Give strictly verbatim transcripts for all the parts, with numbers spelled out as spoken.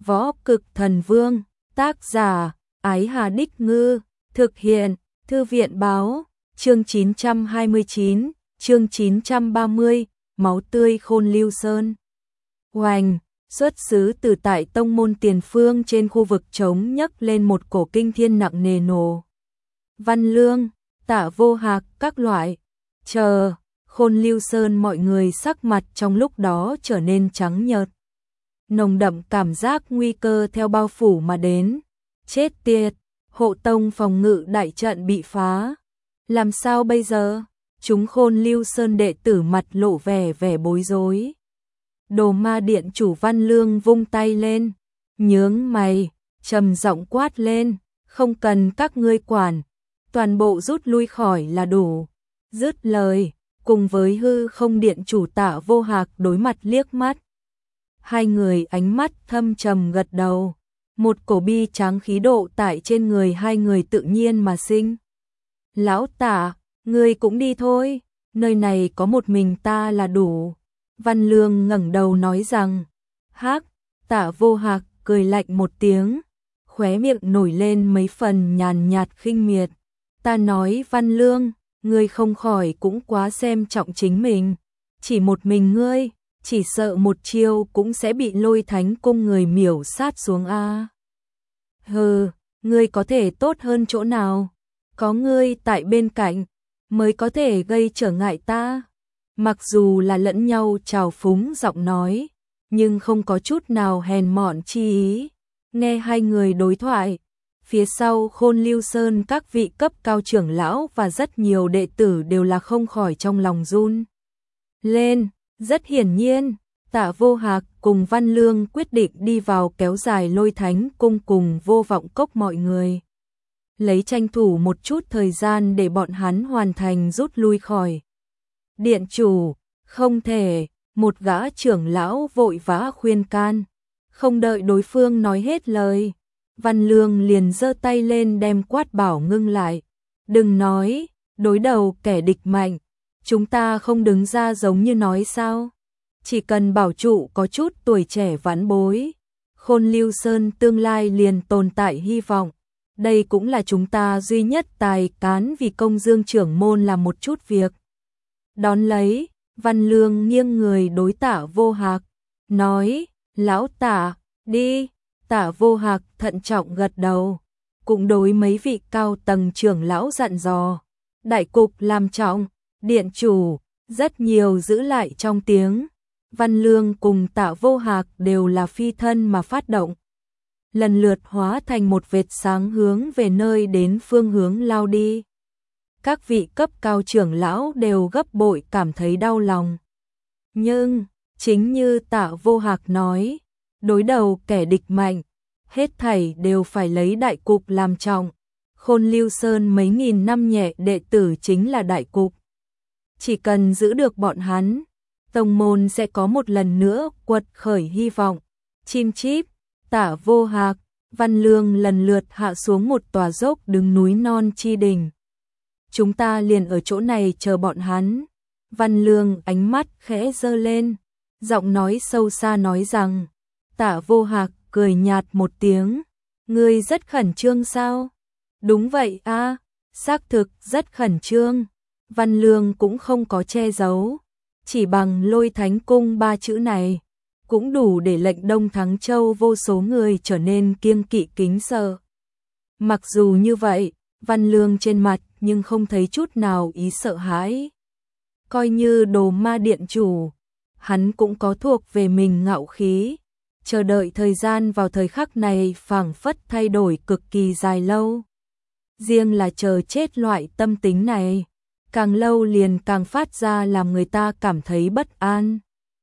Võ Cực Thần Vương, tác giả, Ái Hà Đích Ngư, thực hiện, Thư viện Báo, chương chín trăm hai mươi chín, chương chín trăm ba mươi, Máu tươi Khôn Lưu Sơn. Oanh, xuất xứ từ tại tông môn tiền phương trên khu vực trống nhấc lên một cổ kinh thiên nặng nề nổ. Văn Lương, Tạ Vô Hạc, các loại, chờ, Khôn Lưu Sơn mọi người sắc mặt trong lúc đó trở nên trắng nhợt. Nồng đậm cảm giác nguy cơ theo bao phủ mà đến. Chết tiệt, hộ tông phòng ngự đại trận bị phá. Làm sao bây giờ? Chúng Khôn Lưu Sơn đệ tử mặt lộ vẻ vẻ bối rối. Đồ Ma Điện chủ Văn Lương vung tay lên, nhướng mày, trầm giọng quát lên, không cần các ngươi quản, toàn bộ rút lui khỏi là đủ. Dứt lời, cùng với Hư Không Điện chủ Tạ Vô Hạc đối mặt liếc mắt. Hai người ánh mắt thâm trầm gật đầu, một cổ bi tráng khí độ tại trên người hai người tự nhiên mà sinh. Lão Tạ, ngươi cũng đi thôi, nơi này có một mình ta là đủ. Văn Lương ngẩng đầu nói rằng, hắc. Tạ Vô Hạc cười lạnh một tiếng, khóe miệng nổi lên mấy phần nhàn nhạt khinh miệt. Ta nói Văn Lương, ngươi không khỏi cũng quá xem trọng chính mình, chỉ một mình ngươi, chỉ sợ một chiêu cũng sẽ bị Lôi Thánh cung người miểu sát xuống a. Hừ, ngươi có thể tốt hơn chỗ nào? Có ngươi tại bên cạnh mới có thể gây trở ngại ta. Mặc dù là lẫn nhau trào phúng giọng nói, nhưng không có chút nào hèn mọn chi ý. Nghe hai người đối thoại, phía sau Khôn Lưu Sơn các vị cấp cao trưởng lão và rất nhiều đệ tử đều là không khỏi trong lòng run lên. Rất hiển nhiên, Tạ Vô Hạc cùng Văn Lương quyết định đi vào kéo dài Lôi Thánh cung cùng Vô Vọng Cốc mọi người. Lấy tranh thủ một chút thời gian để bọn hắn hoàn thành rút lui khỏi. Điện chủ, không thể, một gã trưởng lão vội vã khuyên can. Không đợi đối phương nói hết lời, Văn Lương liền giơ tay lên đem quát bảo ngưng lại. Đừng nói, đối đầu kẻ địch mạnh, chúng ta không đứng ra giống như nói sao. Chỉ cần bảo trụ có chút tuổi trẻ vãn bối, Khôn Lưu Sơn tương lai liền tồn tại hy vọng. Đây cũng là chúng ta duy nhất tài cán vì công dương trưởng môn làm một chút việc. Đón lấy, Văn Lương nghiêng người đối Tạ Vô Hạc, nói, lão Tạ, đi. Tạ Vô Hạc thận trọng gật đầu, cũng đối mấy vị cao tầng trưởng lão dặn dò. Đại cục làm trọng, điện chủ, rất nhiều giữ lại trong tiếng. Văn Lương cùng Tạ Vô Hạc đều là phi thân mà phát động, lần lượt hóa thành một vệt sáng hướng về nơi đến phương hướng lao đi. Các vị cấp cao trưởng lão đều gấp bội cảm thấy đau lòng. Nhưng, chính như Tạ Vô Hạc nói, đối đầu kẻ địch mạnh, hết thảy đều phải lấy đại cục làm trọng. Khôn Lưu Sơn mấy nghìn năm nhẹ đệ tử chính là đại cục. Chỉ cần giữ được bọn hắn, tông môn sẽ có một lần nữa quật khởi hy vọng. Chim chíp, Tạ Vô Hạc, Văn Lương lần lượt hạ xuống một tòa dốc đứng núi non chi đỉnh. Chúng ta liền ở chỗ này chờ bọn hắn. Văn Lương ánh mắt khẽ giơ lên, giọng nói sâu xa nói rằng. Tạ Vô Hạc cười nhạt một tiếng, ngươi rất khẩn trương sao? Đúng vậy a, xác thực rất khẩn trương. Văn Lương cũng không có che giấu, chỉ bằng Lôi Thánh cung ba chữ này cũng đủ để lệnh Đông Thắng Châu vô số người trở nên kiêng kỵ kính sợ. Mặc dù như vậy, Văn Lương trên mặt nhưng không thấy chút nào ý sợ hãi. Coi như Đồ Ma Điện chủ, hắn cũng có thuộc về mình ngạo khí. Chờ đợi thời gian vào thời khắc này phảng phất thay đổi cực kỳ dài lâu. Riêng là chờ chết loại tâm tính này, càng lâu liền càng phát ra làm người ta cảm thấy bất an.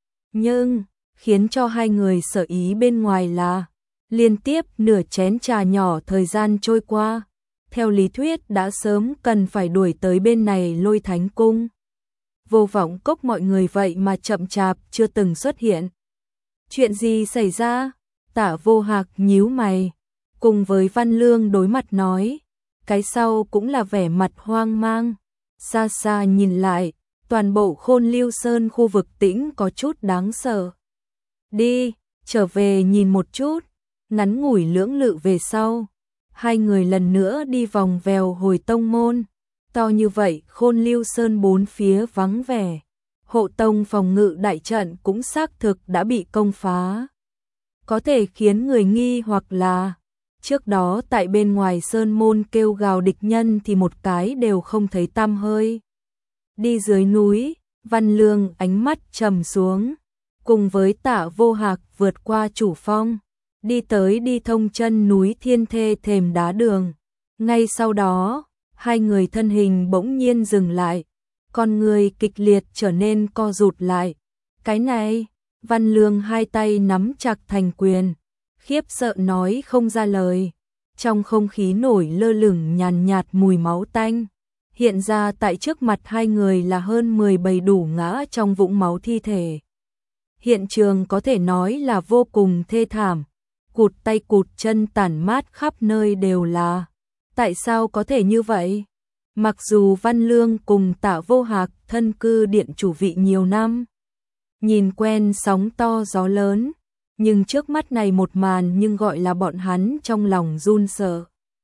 Nhưng, khiến cho hai người sợ ý bên ngoài là, liên tiếp nửa chén trà nhỏ thời gian trôi qua, theo lý thuyết đã sớm cần phải đuổi tới bên này Lôi Thánh cung. Vô Vọng Cốc mọi người vậy mà chậm chạp chưa từng xuất hiện. Chuyện gì xảy ra? Tạ Vô Hạc nhíu mày, cùng với Văn Lương đối mặt nói, cái sau cũng là vẻ mặt hoang mang. Xa xa nhìn lại, toàn bộ Khôn Lưu Sơn khu vực tĩnh có chút đáng sợ. Đi, trở về nhìn một chút. Ngắn ngủi lưỡng lự về sau, hai người lần nữa đi vòng vèo hồi tông môn. To như vậy, Khôn Lưu Sơn bốn phía vắng vẻ. Hộ tông phòng ngự đại trận cũng xác thực đã bị công phá. Có thể khiến người nghi hoặc là trước đó tại bên ngoài sơn môn kêu gào địch nhân thì một cái đều không thấy tăm hơi. Đi dưới núi, Văn Lương ánh mắt trầm xuống, cùng với Tạ Vô Hạc vượt qua chủ phong, đi tới đi thông chân núi Thiên Thê thềm đá đường. Ngay sau đó, hai người thân hình bỗng nhiên dừng lại, con người kịch liệt trở nên co rụt lại. Cái này, Văn Lương hai tay nắm chặt thành quyền, khiếp sợ nói không ra lời. Trong không khí nổi lơ lửng nhàn nhạt mùi máu tanh. Hiện ra tại trước mặt hai người là hơn mười bầy đủ ngã trong vũng máu thi thể. Hiện trường có thể nói là vô cùng thê thảm, cụt tay cụt chân tản mát khắp nơi đều là. Tại sao có thể như vậy? Mặc dù Văn Lương cùng Tạ Vô Hạc thân cư điện chủ vị nhiều năm, nhìn quen sóng to gió lớn, nhưng trước mắt này một màn nhưng gọi là bọn hắn trong lòng run sợ.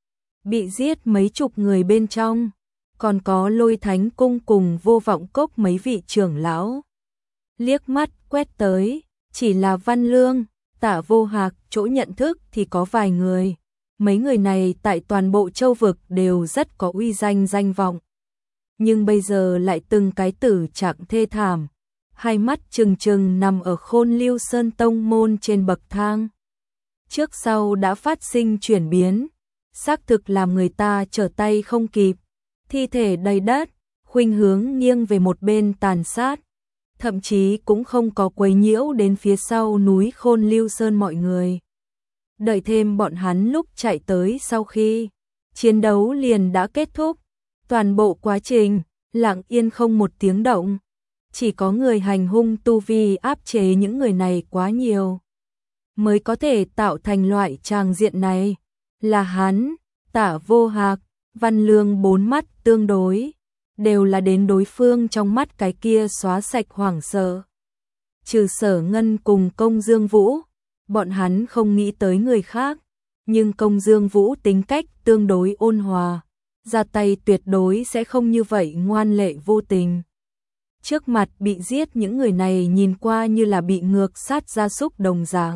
Bị giết mấy chục người bên trong, còn có Lôi Thánh Cung cùng Vô Vọng Cốc mấy vị trưởng lão. Liếc mắt quét tới, chỉ là Văn Lương, Tạ Vô Hạc, chỗ nhận thức thì có vài người. Mấy người này tại toàn bộ châu vực đều rất có uy danh danh vọng. Nhưng bây giờ lại từng cái tử trạng thê thảm, hai mắt trừng trừng nằm ở Khôn Lưu Sơn tông môn trên bậc thang. Trước sau đã phát sinh chuyển biến, xác thực làm người ta trở tay không kịp. Thi thể đầy đất, khuynh hướng nghiêng về một bên tàn sát, thậm chí cũng không có quấy nhiễu đến phía sau núi Khôn Lưu Sơn mọi người. Đợi thêm bọn hắn lúc chạy tới sau khi chiến đấu liền đã kết thúc, toàn bộ quá trình lặng yên không một tiếng động, chỉ có người hành hung tu vi áp chế những người này quá nhiều, mới có thể tạo thành loại tràng diện này. Là hắn, Tạ Vô Hạc, Văn Lương bốn mắt tương đối, đều là đến đối phương trong mắt cái kia xóa sạch hoảng sợ. Trừ Sở Ngân cùng Công Dương Vũ, bọn hắn không nghĩ tới người khác, nhưng Công Dương Vũ tính cách tương đối ôn hòa, ra tay tuyệt đối sẽ không như vậy ngoan lệ vô tình. Trước mặt bị giết những người này nhìn qua như là bị ngược sát gia súc đồng dạng.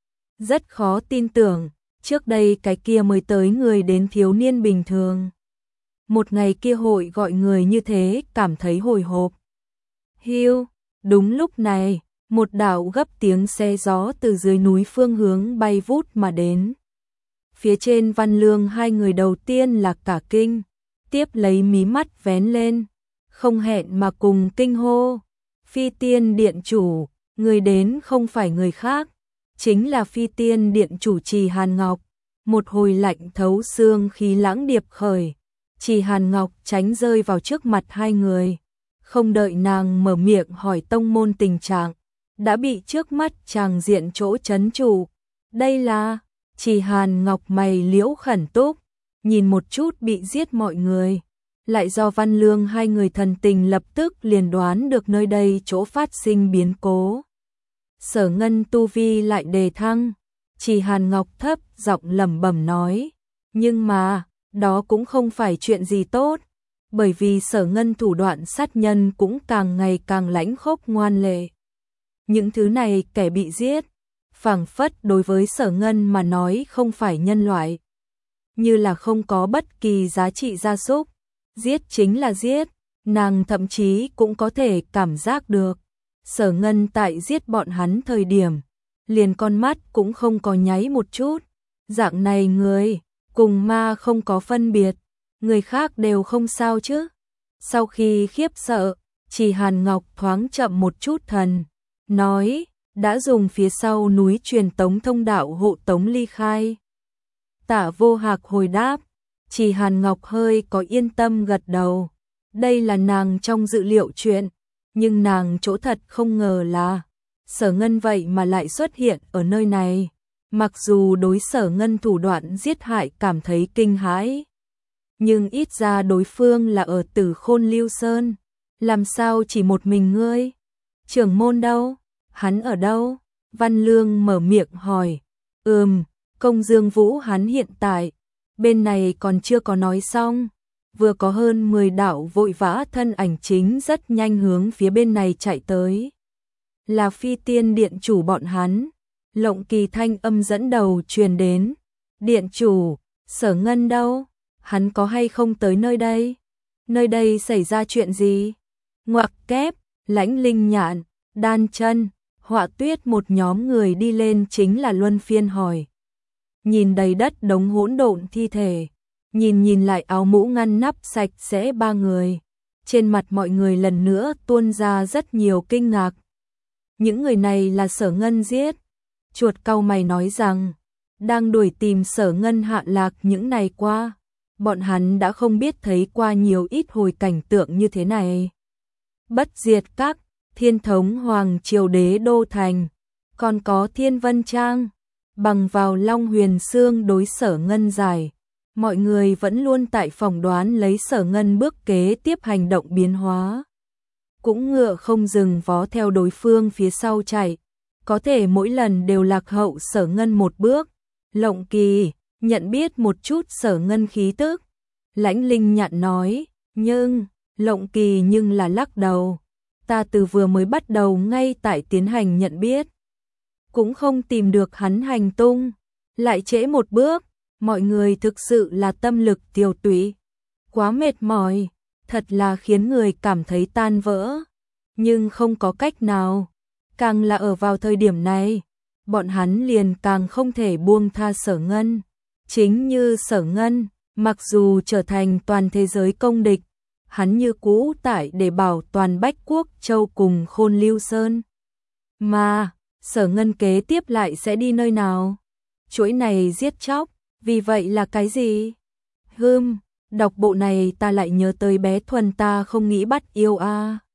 Rất khó tin tưởng, trước đây cái kia mới tới người đến thiếu niên bình thường. Một ngày kia hội gọi người như thế cảm thấy hồi hộp. Hiu, đúng lúc này, một đạo gấp tiếng xe gió từ dưới núi phương hướng bay vút mà đến. Phía trên Văn Lương hai người đầu tiên là cả kinh, tiếp lấy mí mắt vén lên, không hẹn mà cùng kinh hô. Phi Tiên Điện chủ, người đến không phải người khác, chính là Phi Tiên Điện chủ Trì Hàn Ngọc. Một hồi lạnh thấu xương khí lãng điệp khởi, Trì Hàn Ngọc tránh rơi vào trước mặt hai người, không đợi nàng mở miệng hỏi tông môn tình trạng, đã bị trước mắt chàng diện chỗ chấn trụ. Đây là Trì Hàn Ngọc mày liễu khẩn túc, nhìn một chút bị giết mọi người, lại do Văn Lương hai người thần tình lập tức liền đoán được nơi đây chỗ phát sinh biến cố. Sở Ngân tu vi lại đề thăng, Trì Hàn Ngọc thấp giọng lẩm bẩm nói, nhưng mà, đó cũng không phải chuyện gì tốt, bởi vì Sở Ngân thủ đoạn sát nhân cũng càng ngày càng lãnh khốc ngoan lệ. Những thứ này kẻ bị giết, phảng phất đối với Sở Ngân mà nói không phải nhân loại, như là không có bất kỳ giá trị gia súc, giết chính là giết, nàng thậm chí cũng có thể cảm giác được. Sở Ngân tại giết bọn hắn thời điểm, liền con mắt cũng không có nháy một chút, dạng này người, cùng ma không có phân biệt, người khác đều không sao chứ. Sau khi khiếp sợ, Trì Hàn Ngọc thoáng chậm một chút thần, nói, đã dùng phía sau núi truyền tống thông đạo hộ tống ly khai. Tạ Vô Hạc hồi đáp, Trì Hàn Ngọc hơi có yên tâm gật đầu, đây là nàng trong dự liệu chuyện, nhưng nàng chỗ thật không ngờ là Sở Ngân vậy mà lại xuất hiện ở nơi này. Mặc dù đối Sở Ngân thủ đoạn giết hại cảm thấy kinh hãi, nhưng ít ra đối phương là ở Tử Khôn Lưu Sơn, làm sao chỉ một mình ngươi? Trưởng môn đâu? Hắn ở đâu? Văn Lương mở miệng hỏi. Ừm, Công Dương Vũ hắn hiện tại, bên này còn chưa có nói xong, vừa có hơn mười đạo vội vã thân ảnh chính rất nhanh hướng phía bên này chạy tới. Là Phi Tiên điện chủ bọn hắn. Lộng Kỳ thanh âm dẫn đầu truyền đến. Điện chủ, Sở Ngân đâu? Hắn có hay không tới nơi đây? Nơi đây xảy ra chuyện gì? Ngoặc kép, Lãnh Linh Nhạn, Đan Chân, Họa Tuyết một nhóm người đi lên chính là luân phiên hỏi. Nhìn đầy đất đống hỗn độn thi thể, nhìn nhìn lại áo mũ ngăn nắp sạch sẽ ba người, trên mặt mọi người lần nữa tuôn ra rất nhiều kinh ngạc. Những người này là Sở Ngân giết. Chuột cau mày nói rằng, đang đuổi tìm Sở Ngân hạ lạc những ngày qua, bọn hắn đã không biết thấy qua nhiều ít hồi cảnh tượng như thế này. Bất diệt các, Thiên thống Hoàng triều đế đô thành, còn có Thiên Vân Trang, bằng vào Long Huyền Xương đối Sở Ngân giải. Mọi người vẫn luôn tại phỏng đoán lấy Sở Ngân bước kế tiếp hành động biến hóa. Cũng ngựa không dừng vó theo đối phương phía sau chạy, có thể mỗi lần đều lạc hậu Sở Ngân một bước. Lộng Kỳ nhận biết một chút Sở Ngân khí tức. Lãnh Linh Nhạn nói, nhưng, Lộng Kỳ nhưng là lắc đầu. Ta từ vừa mới bắt đầu ngay tại tiến hành nhận biết, cũng không tìm được hắn hành tung, lại trễ một bước, mọi người thực sự là tâm lực tiêu tụy, quá mệt mỏi, thật là khiến người cảm thấy tan vỡ, nhưng không có cách nào, càng là ở vào thời điểm này, bọn hắn liền càng không thể buông tha Sở Ngân, chính như Sở Ngân, mặc dù trở thành toàn thế giới công địch, hắn như cũ tại để bảo toàn Bách Quốc Châu cùng Khôn Lưu Sơn. Mà, Sở Ngân kế tiếp lại sẽ đi nơi nào? Chuỗi này giết chóc, vì vậy là cái gì? Hừm, đọc bộ này ta lại nhớ tới bé Thuần ta không nghĩ bắt yêu a. À.